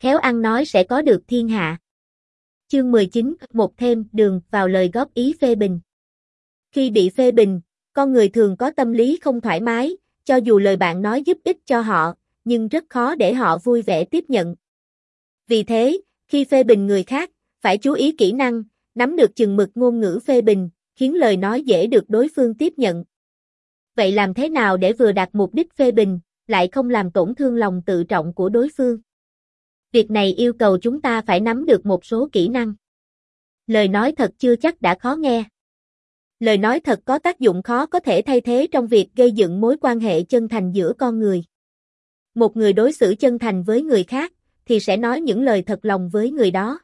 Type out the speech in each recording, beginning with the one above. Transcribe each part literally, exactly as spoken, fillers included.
khéo ăn nói sẽ có được thiên hạ. Chương mười chín, một thêm đường vào lời góp ý phê bình. Khi bị phê bình, con người thường có tâm lý không thoải mái, cho dù lời bạn nói giúp ích cho họ, nhưng rất khó để họ vui vẻ tiếp nhận. Vì thế, khi phê bình người khác, phải chú ý kỹ năng, nắm được chừng mực ngôn ngữ phê bình, khiến lời nói dễ được đối phương tiếp nhận. Vậy làm thế nào để vừa đạt mục đích phê bình, lại không làm tổn thương lòng tự trọng của đối phương? Việc này yêu cầu chúng ta phải nắm được một số kỹ năng. Lời nói thật chưa chắc đã khó nghe. Lời nói thật có tác dụng khó có thể thay thế trong việc gây dựng mối quan hệ chân thành giữa con người. Một người đối xử chân thành với người khác, thì sẽ nói những lời thật lòng với người đó.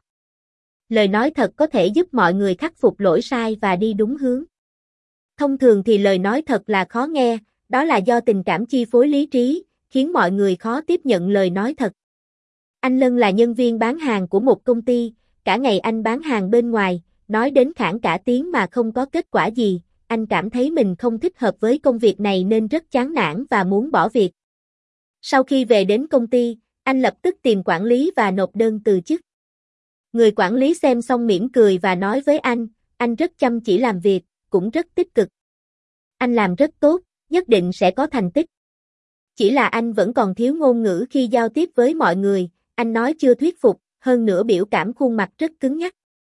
Lời nói thật có thể giúp mọi người khắc phục lỗi sai và đi đúng hướng. Thông thường thì lời nói thật là khó nghe, đó là do tình cảm chi phối lý trí, khiến mọi người khó tiếp nhận lời nói thật. Anh Lân là nhân viên bán hàng của một công ty, cả ngày anh bán hàng bên ngoài, nói đến khản cả tiếng mà không có kết quả gì, anh cảm thấy mình không thích hợp với công việc này nên rất chán nản và muốn bỏ việc. Sau khi về đến công ty, anh lập tức tìm quản lý và nộp đơn từ chức. Người quản lý xem xong mỉm cười và nói với anh, anh rất chăm chỉ làm việc, cũng rất tích cực. Anh làm rất tốt, nhất định sẽ có thành tích. Chỉ là anh vẫn còn thiếu ngôn ngữ khi giao tiếp với mọi người, anh nói chưa thuyết phục, hơn nữa biểu cảm khuôn mặt rất cứng nhắc.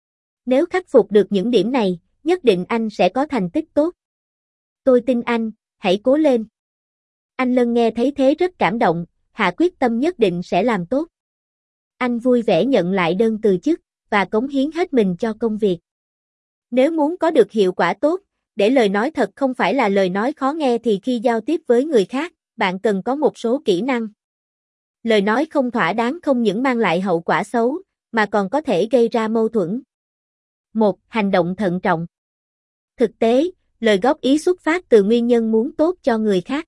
Nếu khắc phục được những điểm này, nhất định anh sẽ có thành tích tốt. Tôi tin anh, hãy cố lên. Anh Lân nghe thấy thế rất cảm động, hạ quyết tâm nhất định sẽ làm tốt. Anh vui vẻ nhận lại đơn từ chức, và cống hiến hết mình cho công việc. Nếu muốn có được hiệu quả tốt, để lời nói thật không phải là lời nói khó nghe thì khi giao tiếp với người khác, bạn cần có một số kỹ năng. Lời nói không thỏa đáng không những mang lại hậu quả xấu, mà còn có thể gây ra mâu thuẫn. một. Hành động thận trọng. Thực tế, lời góp ý xuất phát từ nguyên nhân muốn tốt cho người khác.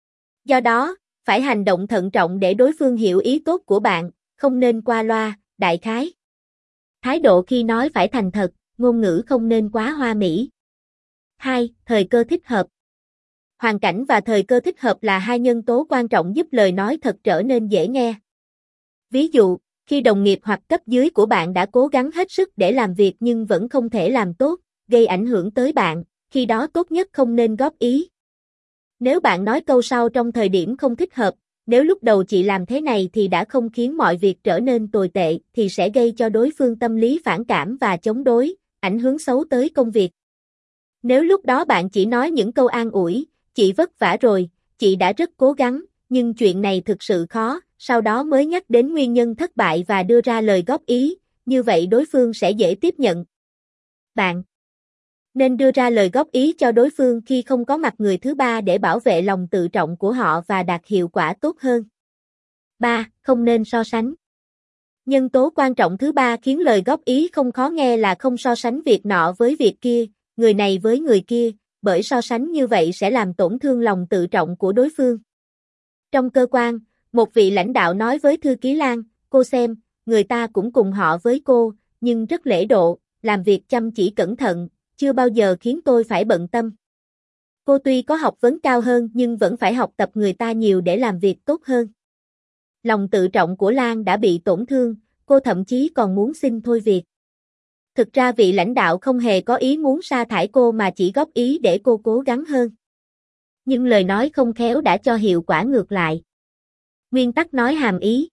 Do đó, phải hành động thận trọng để đối phương hiểu ý tốt của bạn, không nên qua loa, đại khái. Thái độ khi nói phải thành thật, ngôn ngữ không nên quá hoa mỹ. hai. Thời cơ thích hợp. Hoàn cảnh và thời cơ thích hợp là hai nhân tố quan trọng giúp lời nói thật trở nên dễ nghe. Ví dụ, khi đồng nghiệp hoặc cấp dưới của bạn đã cố gắng hết sức để làm việc nhưng vẫn không thể làm tốt, gây ảnh hưởng tới bạn, khi đó tốt nhất không nên góp ý. Nếu bạn nói câu sau trong thời điểm không thích hợp, nếu lúc đầu chị làm thế này thì đã không khiến mọi việc trở nên tồi tệ thì sẽ gây cho đối phương tâm lý phản cảm và chống đối, ảnh hưởng xấu tới công việc. Nếu lúc đó bạn chỉ nói những câu an ủi, chị vất vả rồi, chị đã rất cố gắng, nhưng chuyện này thực sự khó, sau đó mới nhắc đến nguyên nhân thất bại và đưa ra lời góp ý, như vậy đối phương sẽ dễ tiếp nhận. Bạn nên đưa ra lời góp ý cho đối phương khi không có mặt người thứ ba để bảo vệ lòng tự trọng của họ và đạt hiệu quả tốt hơn. ba. Không nên so sánh. Nhân tố quan trọng thứ ba khiến lời góp ý không khó nghe là không so sánh việc nọ với việc kia, người này với người kia, bởi so sánh như vậy sẽ làm tổn thương lòng tự trọng của đối phương. Trong cơ quan, một vị lãnh đạo nói với thư ký Lan, cô xem, người ta cũng cùng họ với cô, nhưng rất lễ độ, làm việc chăm chỉ cẩn thận, chưa bao giờ khiến tôi phải bận tâm. Cô tuy có học vấn cao hơn nhưng vẫn phải học tập người ta nhiều để làm việc tốt hơn. Lòng tự trọng của Lan đã bị tổn thương, cô thậm chí còn muốn xin thôi việc. Thực ra vị lãnh đạo không hề có ý muốn sa thải cô mà chỉ góp ý để cô cố gắng hơn. Nhưng lời nói không khéo đã cho hiệu quả ngược lại. Nguyên tắc nói hàm ý.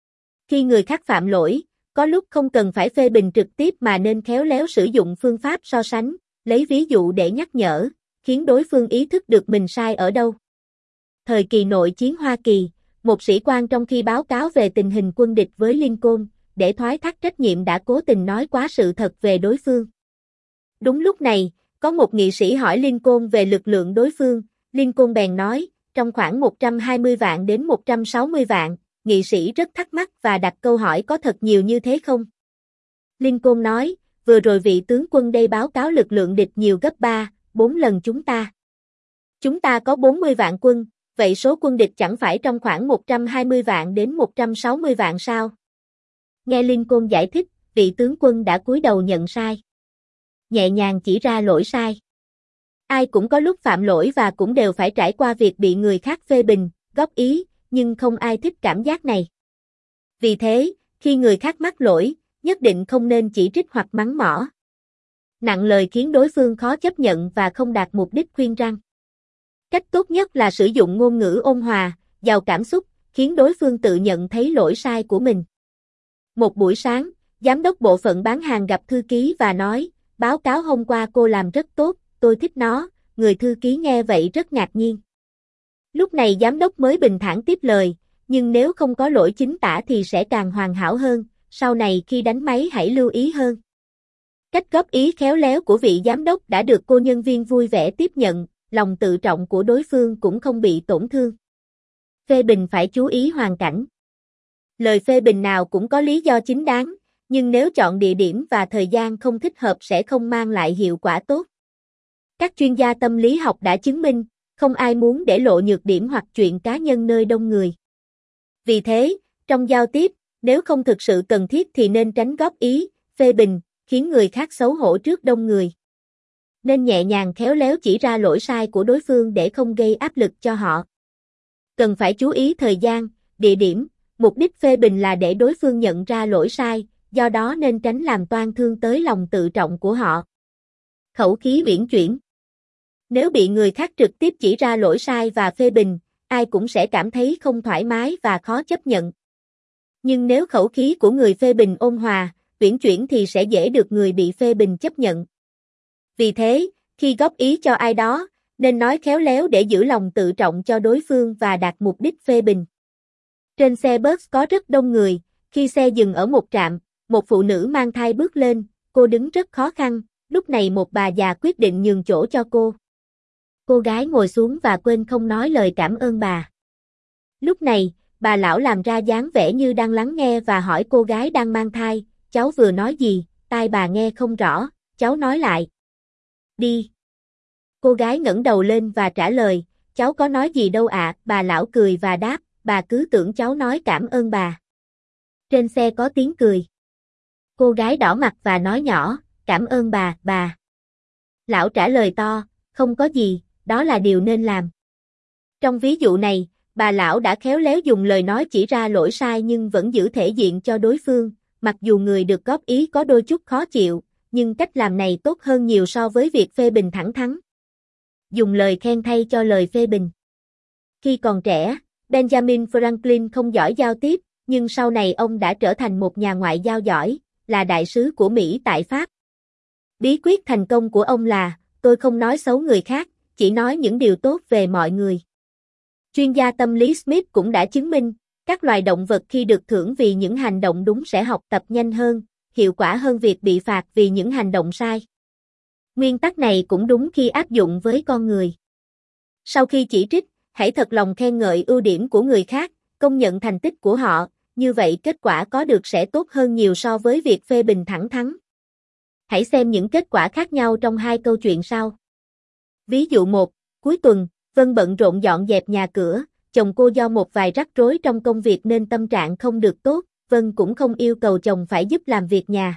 Khi người khác phạm lỗi, có lúc không cần phải phê bình trực tiếp mà nên khéo léo sử dụng phương pháp so sánh, lấy ví dụ để nhắc nhở, khiến đối phương ý thức được mình sai ở đâu. Thời kỳ nội chiến Hoa Kỳ, một sĩ quan trong khi báo cáo về tình hình quân địch với Lincoln, để thoái thác trách nhiệm đã cố tình nói quá sự thật về đối phương. Đúng lúc này, có một nghị sĩ hỏi Lincoln về lực lượng đối phương, Lincoln bèn nói, trong khoảng một trăm hai mươi vạn đến một trăm sáu mươi vạn, nghị sĩ rất thắc mắc và đặt câu hỏi có thật nhiều như thế không? Lincoln nói, vừa rồi vị tướng quân đây báo cáo lực lượng địch nhiều gấp ba, bốn lần chúng ta. Chúng ta có bốn mươi vạn quân, vậy số quân địch chẳng phải trong khoảng một trăm hai mươi vạn đến một trăm sáu mươi vạn sao? Nghe Lincoln giải thích, vị tướng quân đã cúi đầu nhận sai. Nhẹ nhàng chỉ ra lỗi sai. Ai cũng có lúc phạm lỗi và cũng đều phải trải qua việc bị người khác phê bình, góp ý, nhưng không ai thích cảm giác này. Vì thế, Khi người khác mắc lỗi, nhất định không nên chỉ trích hoặc mắng mỏ. Nặng lời khiến đối phương khó chấp nhận và không đạt mục đích khuyên răn. Cách tốt nhất là sử dụng ngôn ngữ ôn hòa, giàu cảm xúc, khiến đối phương tự nhận thấy lỗi sai của mình. Một buổi sáng, giám đốc bộ phận bán hàng gặp thư ký và nói, báo cáo hôm qua cô làm rất tốt, tôi thích nó, người thư ký nghe vậy rất ngạc nhiên. Lúc này giám đốc mới bình thản tiếp lời, nhưng nếu không có lỗi chính tả thì sẽ càng hoàn hảo hơn, sau này khi đánh máy hãy lưu ý hơn. Cách góp ý khéo léo của vị giám đốc đã được cô nhân viên vui vẻ tiếp nhận, lòng tự trọng của đối phương cũng không bị tổn thương. Phê bình phải chú ý hoàn cảnh. Lời phê bình nào cũng có lý do chính đáng, nhưng nếu chọn địa điểm và thời gian không thích hợp sẽ không mang lại hiệu quả tốt. Các chuyên gia tâm lý học đã chứng minh, không ai muốn để lộ nhược điểm hoặc chuyện cá nhân nơi đông người. Vì thế, trong giao tiếp, nếu không thực sự cần thiết thì nên tránh góp ý, phê bình, khiến người khác xấu hổ trước đông người. Nên nhẹ nhàng khéo léo chỉ ra lỗi sai của đối phương để không gây áp lực cho họ. Cần phải chú ý thời gian, địa điểm, mục đích phê bình là để đối phương nhận ra lỗi sai, do đó nên tránh làm toan thương tới lòng tự trọng của họ. Khẩu khí uyển chuyển. Nếu bị người khác trực tiếp chỉ ra lỗi sai và phê bình, ai cũng sẽ cảm thấy không thoải mái và khó chấp nhận. Nhưng nếu khẩu khí của người phê bình ôn hòa, uyển chuyển thì sẽ dễ được người bị phê bình chấp nhận. Vì thế, khi góp ý cho ai đó, nên nói khéo léo để giữ lòng tự trọng cho đối phương và đạt mục đích phê bình. Trên xe bus có rất đông người, khi xe dừng ở một trạm, một phụ nữ mang thai bước lên, cô đứng rất khó khăn, lúc này một bà già quyết định nhường chỗ cho cô. Cô gái ngồi xuống và quên không nói lời cảm ơn bà. Lúc này, bà lão làm ra dáng vẻ như đang lắng nghe và hỏi cô gái đang mang thai, cháu vừa nói gì, tai bà nghe không rõ, cháu nói lại. Đi. Cô gái ngẩng đầu lên và trả lời, cháu có nói gì đâu ạ, à. Bà lão cười và đáp, bà cứ tưởng cháu nói cảm ơn bà. Trên xe có tiếng cười. Cô gái đỏ mặt và nói nhỏ, cảm ơn bà, bà. Lão trả lời to, không có gì, đó là điều nên làm. Trong ví dụ này, bà lão đã khéo léo dùng lời nói chỉ ra lỗi sai nhưng vẫn giữ thể diện cho đối phương, mặc dù người được góp ý có đôi chút khó chịu, nhưng cách làm này tốt hơn nhiều so với việc phê bình thẳng thắn. Dùng lời khen thay cho lời phê bình. Khi còn trẻ, Benjamin Franklin không giỏi giao tiếp, nhưng sau này ông đã trở thành một nhà ngoại giao giỏi, là đại sứ của Mỹ tại Pháp. Bí quyết thành công của ông là, tôi không nói xấu người khác, chỉ nói những điều tốt về mọi người. Chuyên gia tâm lý Smith cũng đã chứng minh, các loài động vật khi được thưởng vì những hành động đúng sẽ học tập nhanh hơn, hiệu quả hơn việc bị phạt vì những hành động sai. Nguyên tắc này cũng đúng khi áp dụng với con người. Sau khi chỉ trích, hãy thật lòng khen ngợi ưu điểm của người khác, công nhận thành tích của họ, như vậy kết quả có được sẽ tốt hơn nhiều so với việc phê bình thẳng thắn. Hãy xem những kết quả khác nhau trong hai câu chuyện sau. Ví dụ một, cuối tuần, Vân bận rộn dọn dẹp nhà cửa, chồng cô do một vài rắc rối trong công việc nên tâm trạng không được tốt, Vân cũng không yêu cầu chồng phải giúp làm việc nhà.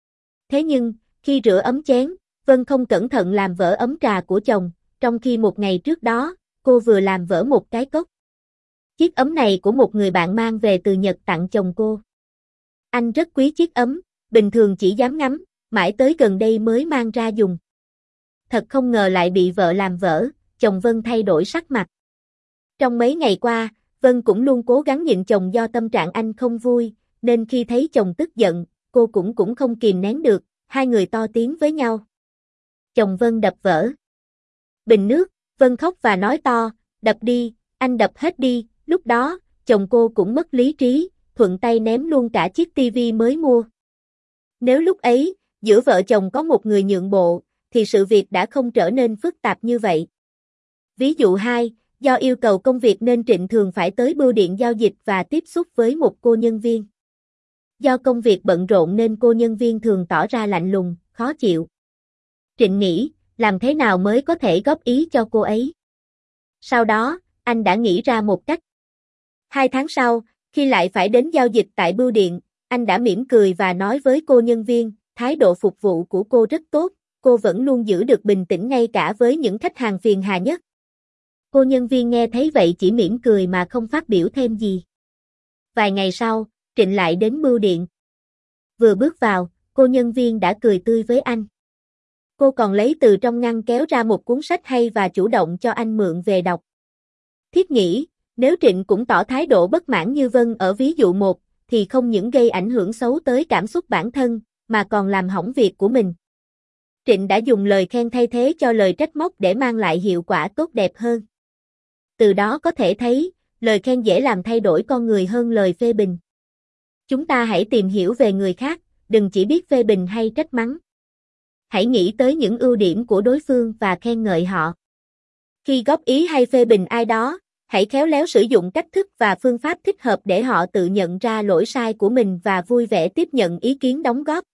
Thế nhưng, khi rửa ấm chén, Vân không cẩn thận làm vỡ ấm trà của chồng, trong khi một ngày trước đó, cô vừa làm vỡ một cái cốc. Chiếc ấm này của một người bạn mang về từ Nhật tặng chồng cô. Anh rất quý chiếc ấm, bình thường chỉ dám ngắm, mãi tới gần đây mới mang ra dùng. Thật không ngờ lại bị vợ làm vỡ, chồng Vân thay đổi sắc mặt. Trong mấy ngày qua, Vân cũng luôn cố gắng nhịn chồng do tâm trạng anh không vui, nên khi thấy chồng tức giận, cô cũng cũng không kìm nén được, hai người to tiếng với nhau. Chồng Vân đập vỡ bình nước, Vân khóc và nói to, đập đi, anh đập hết đi, lúc đó, chồng cô cũng mất lý trí, thuận tay ném luôn cả chiếc tivi mới mua. Nếu lúc ấy, giữa vợ chồng có một người nhượng bộ, thì sự việc đã không trở nên phức tạp như vậy. Ví dụ hai, do yêu cầu công việc nên Trịnh thường phải tới bưu điện giao dịch và tiếp xúc với một cô nhân viên. Do công việc bận rộn nên cô nhân viên thường tỏ ra lạnh lùng, khó chịu. Trịnh nghĩ, làm thế nào mới có thể góp ý cho cô ấy. Sau đó, anh đã nghĩ ra một cách. Hai tháng sau, khi lại phải đến giao dịch tại bưu điện, anh đã mỉm cười và nói với cô nhân viên, thái độ phục vụ của cô rất tốt, cô vẫn luôn giữ được bình tĩnh ngay cả với những khách hàng phiền hà nhất. Cô nhân viên nghe thấy vậy chỉ mỉm cười mà không phát biểu thêm gì. Vài ngày sau, Trịnh lại đến bưu điện. Vừa bước vào, cô nhân viên đã cười tươi với anh. Cô còn lấy từ trong ngăn kéo ra một cuốn sách hay và chủ động cho anh mượn về đọc. Thiết nghĩ, nếu Trịnh cũng tỏ thái độ bất mãn như Vân ở ví dụ một, thì không những gây ảnh hưởng xấu tới cảm xúc bản thân, mà còn làm hỏng việc của mình. Trịnh đã dùng lời khen thay thế cho lời trách móc để mang lại hiệu quả tốt đẹp hơn. Từ đó có thể thấy, lời khen dễ làm thay đổi con người hơn lời phê bình. Chúng ta hãy tìm hiểu về người khác, đừng chỉ biết phê bình hay trách mắng. Hãy nghĩ tới những ưu điểm của đối phương và khen ngợi họ. Khi góp ý hay phê bình ai đó, hãy khéo léo sử dụng cách thức và phương pháp thích hợp để họ tự nhận ra lỗi sai của mình và vui vẻ tiếp nhận ý kiến đóng góp.